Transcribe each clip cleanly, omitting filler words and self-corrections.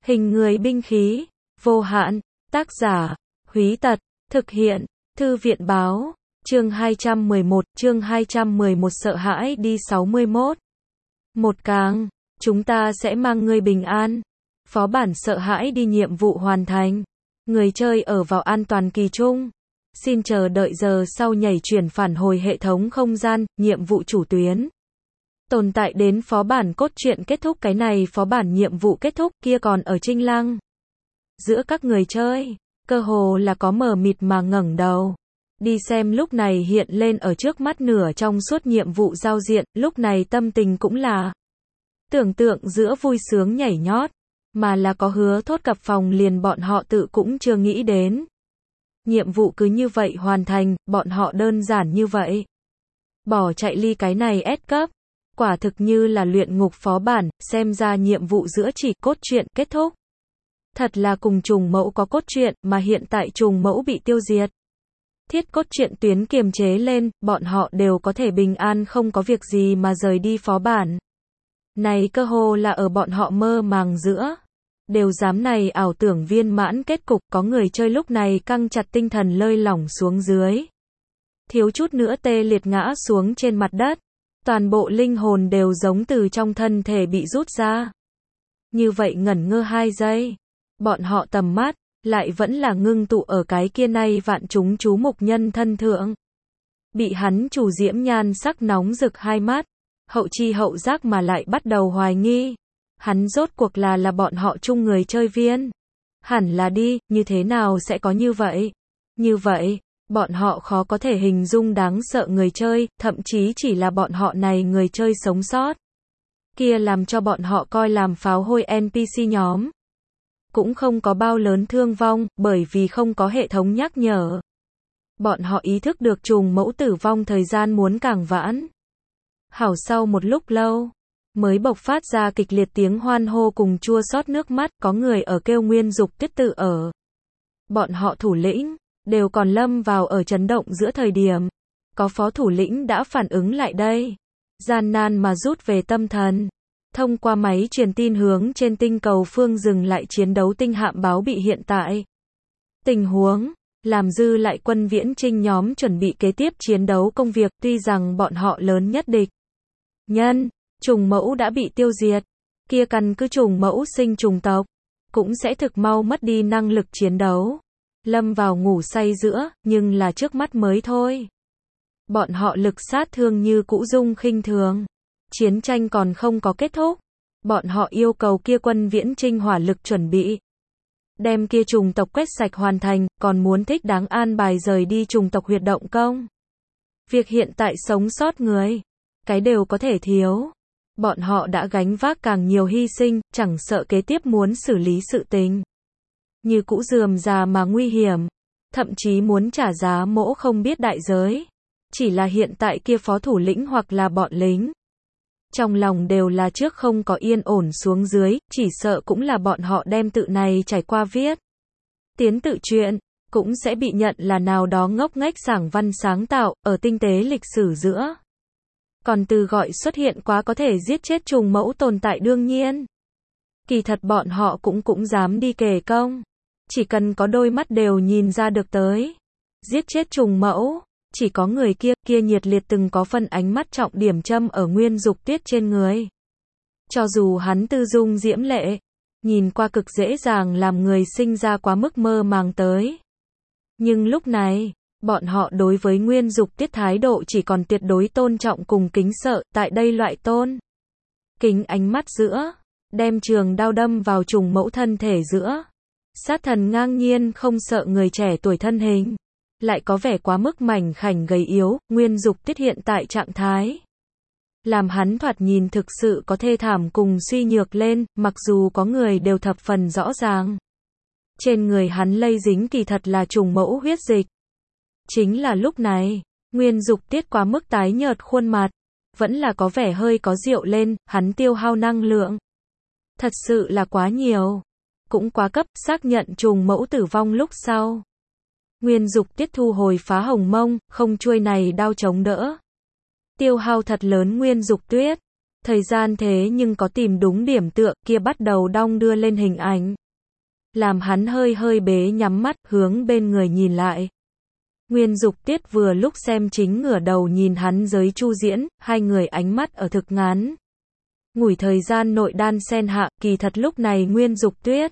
Hình người binh khí, vô hạn, tác giả, Húy Tật, thực hiện, Thư viện báo, chương 211 sợ hãi đi 61. Một càng, chúng ta sẽ mang ngươi bình an. Phó bản sợ hãi đi nhiệm vụ hoàn thành. Người chơi ở vào an toàn kỳ trung. Xin chờ đợi giờ sau nhảy chuyển phản hồi hệ thống không gian, nhiệm vụ chủ tuyến. Tồn tại đến phó bản cốt truyện kết thúc, cái này phó bản nhiệm vụ kết thúc, kia còn ở Trinh Lăng. Giữa các người chơi, cơ hồ là có mờ mịt mà ngẩng đầu. Đi xem lúc này hiện lên ở trước mắt nửa trong suốt nhiệm vụ giao diện, lúc này tâm tình cũng là tưởng tượng giữa vui sướng nhảy nhót, mà là có hứa thốt cặp phòng liền bọn họ tự cũng chưa nghĩ đến. Nhiệm vụ cứ như vậy hoàn thành, bọn họ đơn giản như vậy. Bỏ chạy ly cái này S cấp. Quả thực như là luyện ngục phó bản, xem ra nhiệm vụ giữa chỉ cốt truyện kết thúc. Thật là cùng trùng mẫu có cốt truyện, mà hiện tại trùng mẫu bị tiêu diệt. Thiết cốt truyện tuyến kiềm chế lên, bọn họ đều có thể bình an không có việc gì mà rời đi phó bản. Này cơ hồ là ở bọn họ mơ màng giữa. Đều dám này ảo tưởng viên mãn kết cục, có người chơi lúc này căng chặt tinh thần lơi lỏng xuống dưới. Thiếu chút nữa tê liệt ngã xuống trên mặt đất. Toàn bộ linh hồn đều giống từ trong thân thể bị rút ra. Như vậy ngẩn ngơ 2 giây. Bọn họ tầm mắt, lại vẫn là ngưng tụ ở cái kia nay vạn chúng chú mục nhân thân thượng. Bị hắn chủ diễm nhan sắc nóng rực hai mắt. Hậu chi hậu giác mà lại bắt đầu hoài nghi. Hắn rốt cuộc là bọn họ chung người chơi viên. Hẳn là đi, như thế nào sẽ có như vậy? Như vậy. Bọn họ khó có thể hình dung đáng sợ người chơi, thậm chí chỉ là bọn họ này người chơi sống sót. Kia làm cho bọn họ coi làm pháo hôi NPC nhóm. Cũng không có bao lớn thương vong, bởi vì không có hệ thống nhắc nhở. Bọn họ ý thức được trùng mẫu tử vong thời gian muốn càng vãn. Hảo sau một lúc lâu, mới bộc phát ra kịch liệt tiếng hoan hô cùng chua xót nước mắt, có người ở kêu Nguyên Dục Tuyết tự ở. Bọn họ thủ lĩnh đều còn lâm vào ở chấn động giữa thời điểm. Có phó thủ lĩnh đã phản ứng lại đây. Gian nan mà rút về tâm thần. Thông qua máy truyền tin hướng trên tinh cầu phương dừng lại chiến đấu tinh hạm báo bị hiện tại. Tình huống, làm dư lại quân viễn trinh nhóm chuẩn bị kế tiếp chiến đấu công việc, tuy rằng bọn họ lớn nhất địch. Nhân, trùng mẫu đã bị tiêu diệt. Kia căn cứ trùng mẫu sinh trùng tộc. Cũng sẽ thực mau mất đi năng lực chiến đấu. Lâm vào ngủ say giữa, nhưng là trước mắt mới thôi. Bọn họ lực sát thương như cũ dung khinh thường. Chiến tranh còn không có kết thúc. Bọn họ yêu cầu kia quân viễn trinh hỏa lực chuẩn bị. Đem kia trùng tộc quét sạch hoàn thành, còn muốn thích đáng an bài rời đi trùng tộc huyệt động công. Việc hiện tại sống sót người. Cái đều có thể thiếu. Bọn họ đã gánh vác càng nhiều hy sinh, chẳng sợ kế tiếp muốn xử lý sự tình. Như cũ rườm rà mà nguy hiểm, thậm chí muốn trả giá mỗ không biết đại giới. Chỉ là hiện tại kia phó thủ lĩnh hoặc là bọn lính. Trong lòng đều là trước không có yên ổn xuống dưới, chỉ sợ cũng là bọn họ đem tự này trải qua viết. Tiến tự truyện, cũng sẽ bị nhận là nào đó ngốc nghếch giảng văn sáng tạo, ở tinh tế lịch sử giữa. Còn từ gọi xuất hiện quá có thể giết chết trùng mẫu tồn tại đương nhiên. Kỳ thật bọn họ cũng dám đi kề công. Chỉ cần có đôi mắt đều nhìn ra được tới. Giết chết trùng mẫu. Chỉ có người kia nhiệt liệt từng có phân ánh mắt trọng điểm châm ở Nguyên Dục Tuyết trên người. Cho dù hắn tư dung diễm lệ. Nhìn qua cực dễ dàng làm người sinh ra quá mức mơ màng tới. Nhưng lúc này, bọn họ đối với Nguyên Dục Tuyết thái độ chỉ còn tuyệt đối tôn trọng cùng kính sợ. Tại đây loại tôn kính ánh mắt giữa. Đem trường đao đâm vào trùng mẫu thân thể giữa. Sát thần ngang nhiên không sợ người trẻ tuổi thân hình. Lại có vẻ quá mức mảnh khảnh gầy yếu, Nguyên Dục Tuyết hiện tại trạng thái. Làm hắn thoạt nhìn thực sự có thê thảm cùng suy nhược lên, mặc dù có người đều thập phần rõ ràng. Trên người hắn lây dính kỳ thật là trùng mẫu huyết dịch. Chính là lúc này, Nguyên Dục Tuyết quá mức tái nhợt khuôn mặt. Vẫn là có vẻ hơi có rượu lên, hắn tiêu hao năng lượng. Thật sự là quá nhiều. Cũng quá cấp, xác nhận trùng mẫu tử vong lúc sau. Nguyên Dục Tuyết thu hồi phá hồng mông, không chuôi này đao chống đỡ. Tiêu hao thật lớn Nguyên Dục Tuyết. Thời gian thế nhưng có tìm đúng điểm tựa, kia bắt đầu đong đưa lên hình ảnh. Làm hắn hơi hơi bế nhắm mắt, hướng bên người nhìn lại. Nguyên Dục Tiết vừa lúc xem chính ngửa đầu nhìn hắn Giới Chu Diễn, hai người ánh mắt ở thực ngắn. Ngủi thời gian nội đan xen hạ, kỳ thật lúc này Nguyên Dục Tuyết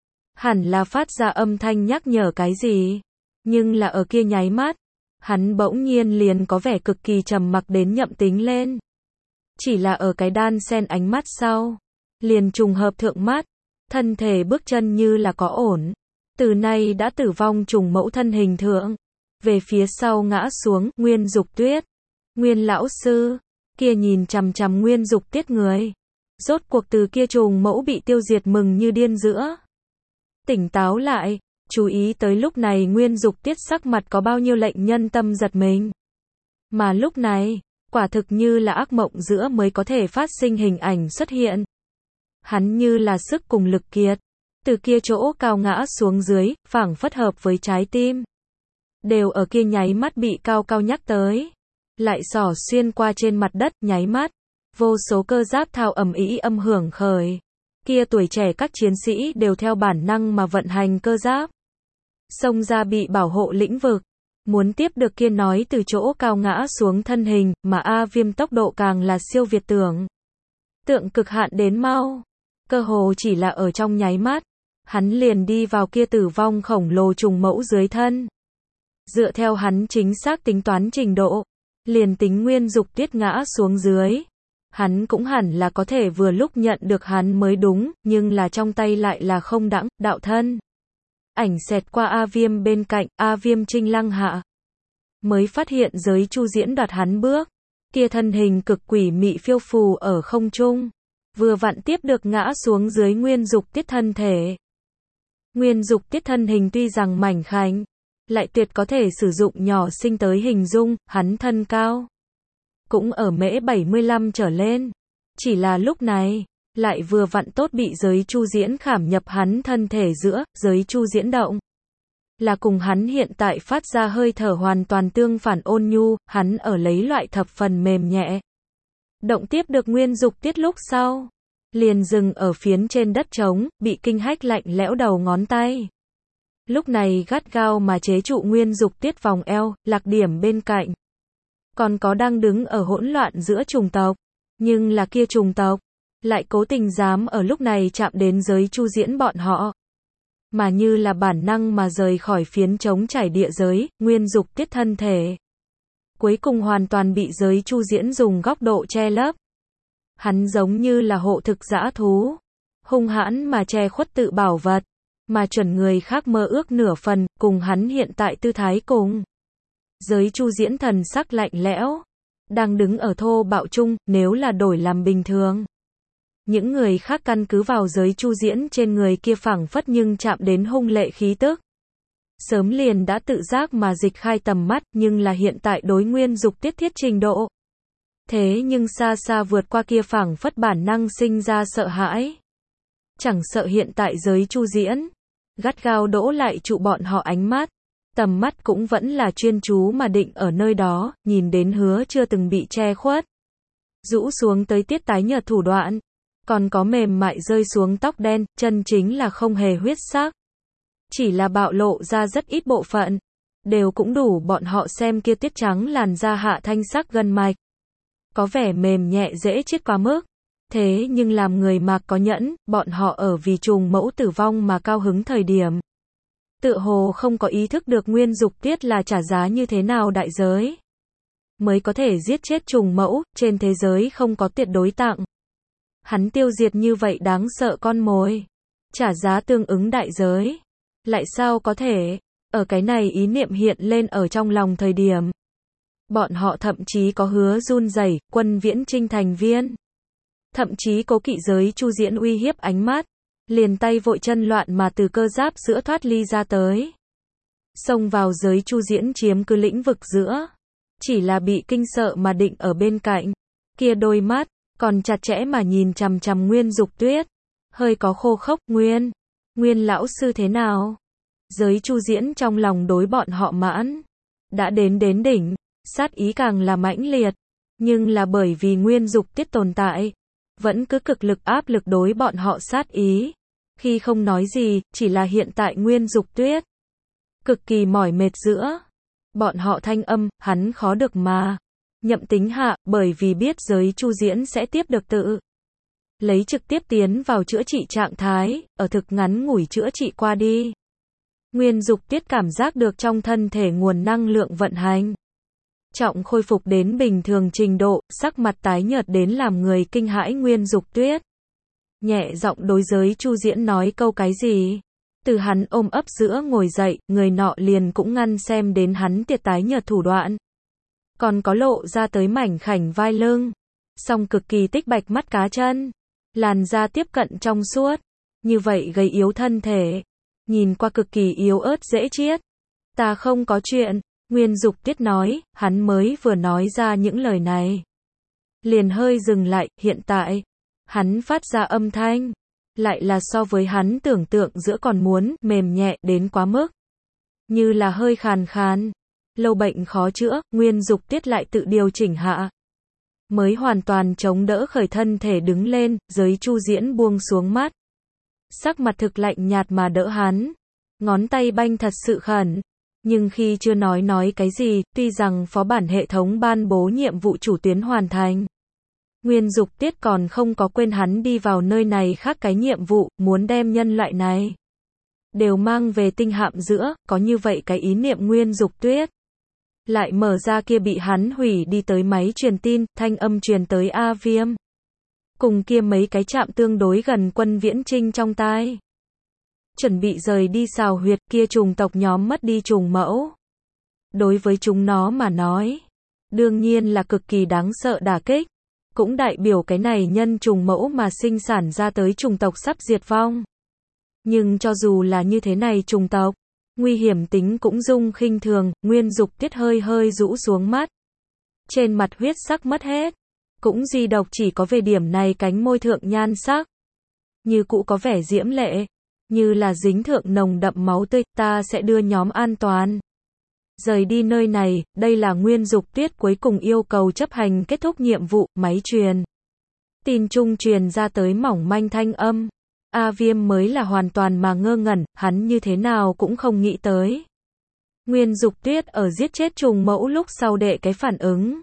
hẳn là phát ra âm thanh nhắc nhở cái gì. Nhưng là ở kia nháy mắt, hắn bỗng nhiên liền có vẻ cực kỳ trầm mặc đến nhậm tính lên. Chỉ là ở cái đan xen ánh mắt sau, liền trùng hợp thượng mắt, thân thể bước chân như là có ổn. Từ nay đã tử vong trùng mẫu thân hình thượng, về phía sau ngã xuống, Nguyên Dục Tuyết. Nguyên lão sư, kia nhìn chằm chằm Nguyên Dục Tiết người. Rốt cuộc từ kia trùng mẫu bị tiêu diệt mừng như điên giữa. Tỉnh táo lại, chú ý tới lúc này Nguyên Dục Tiết sắc mặt có bao nhiêu lệnh nhân tâm giật mình. Mà lúc này, quả thực như là ác mộng giữa mới có thể phát sinh hình ảnh xuất hiện. Hắn như là sức cùng lực kiệt, từ kia chỗ cao ngã xuống dưới, phảng phất hợp với trái tim. Đều ở kia nháy mắt bị cao cao nhắc tới. Lại xỏ xuyên qua trên mặt đất, nháy mắt. Vô số cơ giáp thao ầm ĩ âm hưởng khởi. Kia tuổi trẻ các chiến sĩ đều theo bản năng mà vận hành cơ giáp. Xông ra bị bảo hộ lĩnh vực. Muốn tiếp được kia nói từ chỗ cao ngã xuống thân hình, mà A Viêm tốc độ càng là siêu việt tưởng. Tượng cực hạn đến mau. Cơ hồ chỉ là ở trong nháy mắt. Hắn liền đi vào kia tử vong khổng lồ trùng mẫu dưới thân. Dựa theo hắn chính xác tính toán trình độ, liền tính Nguyên Dục Tiết ngã xuống dưới. Hắn cũng hẳn là có thể vừa lúc nhận được hắn mới đúng, nhưng là trong tay lại là không đãng, đạo thân. Ảnh xẹt qua A Viêm bên cạnh, A Viêm trinh lăng hạ. Mới phát hiện Giới Chu Diễn đoạt hắn bước. Kia thân hình cực quỷ mị phiêu phù ở không trung. Vừa vặn tiếp được ngã xuống dưới Nguyên Dục Tiết thân thể. Nguyên Dục Tiết thân hình tuy rằng mảnh khảnh, lại tuyệt có thể sử dụng nhỏ sinh tới hình dung, hắn thân cao. Cũng ở mễ 75 trở lên. Chỉ là lúc này, lại vừa vặn tốt bị Giới Chu Diễn khảm nhập hắn thân thể giữa, Giới Chu Diễn động. Là cùng hắn hiện tại phát ra hơi thở hoàn toàn tương phản ôn nhu, hắn ở lấy loại thập phần mềm nhẹ. Động tiếp được Nguyên Dục Tiết lúc sau. Liền dừng ở phiến trên đất trống, bị kinh hách lạnh lẽo đầu ngón tay. Lúc này gắt gao mà chế trụ Nguyên Dục Tiết vòng eo, lạc điểm bên cạnh. Còn có đang đứng ở hỗn loạn giữa chủng tộc. Nhưng là kia chủng tộc, lại cố tình dám ở lúc này chạm đến Giới Chu Diễn bọn họ. Mà như là bản năng mà rời khỏi phiến trống trải địa giới, Nguyên Dục Tiết thân thể. Cuối cùng hoàn toàn bị Giới Chu Diễn dùng góc độ che lấp. Hắn giống như là hộ thực dã thú. Hung hãn mà che khuất tự bảo vật. Mà chuẩn người khác mơ ước nửa phần, cùng hắn hiện tại tư thái cùng. Giới Chu Diễn thần sắc lạnh lẽo. Đang đứng ở thô bạo chung, nếu là đổi làm bình thường. Những người khác căn cứ vào Giới Chu Diễn trên người kia phảng phất nhưng chạm đến hung lệ khí tức. Sớm liền đã tự giác mà dịch khai tầm mắt, nhưng là hiện tại đối Nguyên Dục Tiết thiết trình độ. Thế nhưng xa xa vượt qua kia phảng phất bản năng sinh ra sợ hãi. Chẳng sợ hiện tại Giới Chu Diễn gắt gao đỗ lại trụ bọn họ ánh mắt. Tầm mắt cũng vẫn là chuyên chú mà định ở nơi đó, nhìn đến hứa chưa từng bị che khuất. Rũ xuống tới tiết tái nhợt thủ đoạn. Còn có mềm mại rơi xuống tóc đen, chân chính là không hề huyết sắc. Chỉ là bạo lộ ra rất ít bộ phận. Đều cũng đủ bọn họ xem kia tiết trắng làn da hạ thanh sắc gân mạch. Có vẻ mềm nhẹ dễ chết quá mức. Thế nhưng làm người mặc có nhẫn, bọn họ ở vì trùng mẫu tử vong mà cao hứng thời điểm. Tựa hồ không có ý thức được Nguyên Dục Tiết là trả giá như thế nào đại giới. Mới có thể giết chết trùng mẫu, trên thế giới không có tuyệt đối tặng. Hắn tiêu diệt như vậy đáng sợ con mồi. Trả giá tương ứng đại giới. Lại sao có thể, ở cái này ý niệm hiện lên ở trong lòng thời điểm. Bọn họ thậm chí có hứa run rẩy, Quân Viễn Trinh thành viên. Thậm chí cố kỵ Giới Chu Diễn uy hiếp ánh mắt. Liền tay vội chân loạn mà từ cơ giáp giữa thoát ly ra tới. Xông vào Giới Chu Diễn chiếm cứ lĩnh vực giữa. Chỉ là bị kinh sợ mà định ở bên cạnh. Kia đôi mắt, còn chặt chẽ mà nhìn chằm chằm Nguyên Dục Tuyết. Hơi có khô khốc, Nguyên lão sư thế nào? Giới Chu Diễn trong lòng đối bọn họ mãn. Đã đến đỉnh, sát ý càng là mãnh liệt. Nhưng là bởi vì Nguyên Dục Tiết tồn tại, vẫn cứ cực lực áp lực đối bọn họ sát ý. Khi không nói gì, chỉ là hiện tại Nguyên Dục Tuyết cực kỳ mỏi mệt giữa bọn họ thanh âm, hắn khó được mà nhậm tính hạ, bởi vì biết giới Chu Diễn sẽ tiếp được tự lấy trực tiếp tiến vào chữa trị trạng thái, ở thực ngắn ngủi chữa trị qua đi. Nguyên Dục Tiết cảm giác được trong thân thể nguồn năng lượng vận hành trọng khôi phục đến bình thường trình độ, sắc mặt tái nhợt đến làm người kinh hãi. Nguyên Dục Tuyết nhẹ giọng đối giới Chu Diễn nói câu cái gì. Từ hắn ôm ấp giữa ngồi dậy, người nọ liền cũng ngăn xem đến hắn tiệt tái nhợt thủ đoạn. Còn có lộ ra tới mảnh khảnh vai lưng, song cực kỳ tích bạch mắt cá chân, làn da tiếp cận trong suốt, như vậy gầy yếu thân thể, nhìn qua cực kỳ yếu ớt dễ chiết. Ta không có chuyện, Nguyên Dục Tiết nói, hắn mới vừa nói ra những lời này. Liền hơi dừng lại, hiện tại, hắn phát ra âm thanh, lại là so với hắn tưởng tượng giữa còn muốn mềm nhẹ đến quá mức. Như là hơi khàn khàn, lâu bệnh khó chữa, Nguyên Dục Tiết lại tự điều chỉnh hạ. Mới hoàn toàn chống đỡ khởi thân thể đứng lên, giới Chu Diễn buông xuống mắt. Sắc mặt thực lạnh nhạt mà đỡ hắn. Ngón tay banh thật sự khẩn. Nhưng khi chưa nói cái gì, tuy rằng phó bản hệ thống ban bố nhiệm vụ chủ tuyến hoàn thành. Nguyên Dục Tiết còn không có quên hắn đi vào nơi này khác cái nhiệm vụ, muốn đem nhân loại này đều mang về tinh hạm giữa, có như vậy cái ý niệm Nguyên Dục Tuyết. Lại mở ra kia bị hắn hủy đi tới máy truyền tin, thanh âm truyền tới A Viêm. Cùng kia mấy cái chạm tương đối gần Quân Viễn Trinh trong tai. Chuẩn bị rời đi xào huyệt, kia trùng tộc nhóm mất đi trùng mẫu. Đối với chúng nó mà nói, đương nhiên là cực kỳ đáng sợ đả kích. Cũng đại biểu cái này nhân trùng mẫu mà sinh sản ra tới trùng tộc sắp diệt vong. Nhưng cho dù là như thế này trùng tộc, nguy hiểm tính cũng dung khinh thường. Nguyên Dục Tiết hơi hơi rũ xuống mắt. Trên mặt huyết sắc mất hết. Cũng duy độc chỉ có về điểm này cánh môi thượng nhan sắc. Như cũ có vẻ diễm lệ. Như là dính thượng nồng đậm máu tươi. Ta sẽ đưa nhóm an toàn rời đi nơi này. Đây là Nguyên Dục Tuyết cuối cùng yêu cầu chấp hành kết thúc nhiệm vụ. Máy truyền tin trung truyền ra tới mỏng manh thanh âm. A Viêm mới là hoàn toàn mà ngơ ngẩn, hắn như thế nào cũng không nghĩ tới. Nguyên Dục Tuyết ở giết chết trùng mẫu lúc sau đệ cái phản ứng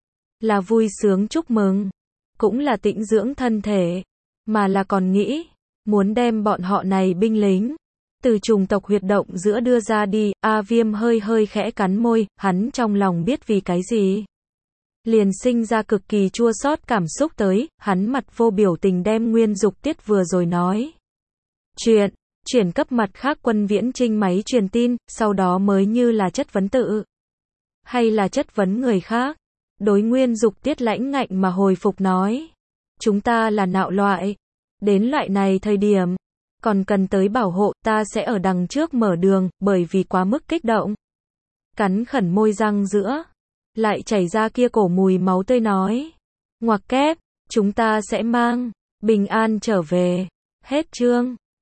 là vui sướng chúc mừng, cũng là tĩnh dưỡng thân thể, mà là còn nghĩ muốn đem bọn họ này binh lính từ trùng tộc huyệt động giữa đưa ra đi. A Viêm hơi hơi khẽ cắn môi, hắn trong lòng biết vì cái gì. Liền sinh ra cực kỳ chua xót cảm xúc tới, hắn mặt vô biểu tình đem Nguyên Dục Tiết vừa rồi nói chuyển cấp mặt khác Quân Viễn Trinh máy truyền tin, sau đó mới như là chất vấn tự, hay là chất vấn người khác. Đối Nguyên Dục Tiết lãnh ngạnh mà hồi phục nói, chúng ta là nạo loại, đến loại này thời điểm, còn cần tới bảo hộ, ta sẽ ở đằng trước mở đường, bởi vì quá mức kích động. Cắn khẩn môi răng giữa, lại chảy ra kia cổ mùi máu tươi nói. Ngoặc kép, chúng ta sẽ mang bình an trở về. Hết chương.